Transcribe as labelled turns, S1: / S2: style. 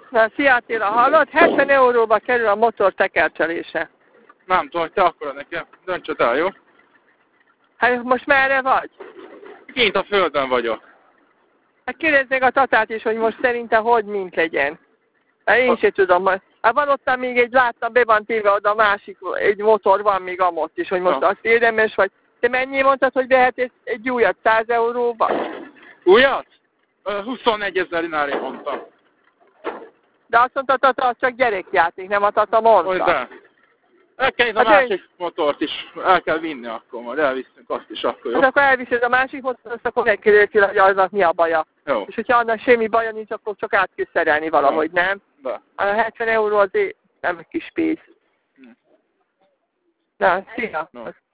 S1: Na, szia Attila, hallod? 70 euróba kerül a motor tekercselése.
S2: Nem tudom, hogy te akkor nekem. Döntsd el, jó?
S1: Hát most merre vagy?
S2: Kint a földön vagyok.
S1: Hát kérdeznék a Tatát is, hogy most szerinte hogy mint legyen. Hát én sem tudom. Hát van ott még egy, láttam, be van téve oda a másik, egy motor van még amott is, hogy most azt érdemes, vagy te mennyi mondtad, hogy vehet egy újat 100 euróba?
S2: Újat? 24 000-nál én mondtam.
S1: De azt mondta Tata, az csak gyerekjáték, nem a Tata mondta.
S2: Hogy de? El kell a másik motort is, el kell vinni akkor, majd elviszünk azt is akkor, jó?
S1: Hát akkor elviszed a másik motort, azt akkor megkérdezi, hogy aznak mi a baja.
S2: Jó.
S1: És hogyha annak semmi baja nincs, akkor csak át kell szerelni valahogy, nem?
S2: De.
S1: A 70 euró azért nem egy kis pénz. Na, szia!
S2: No.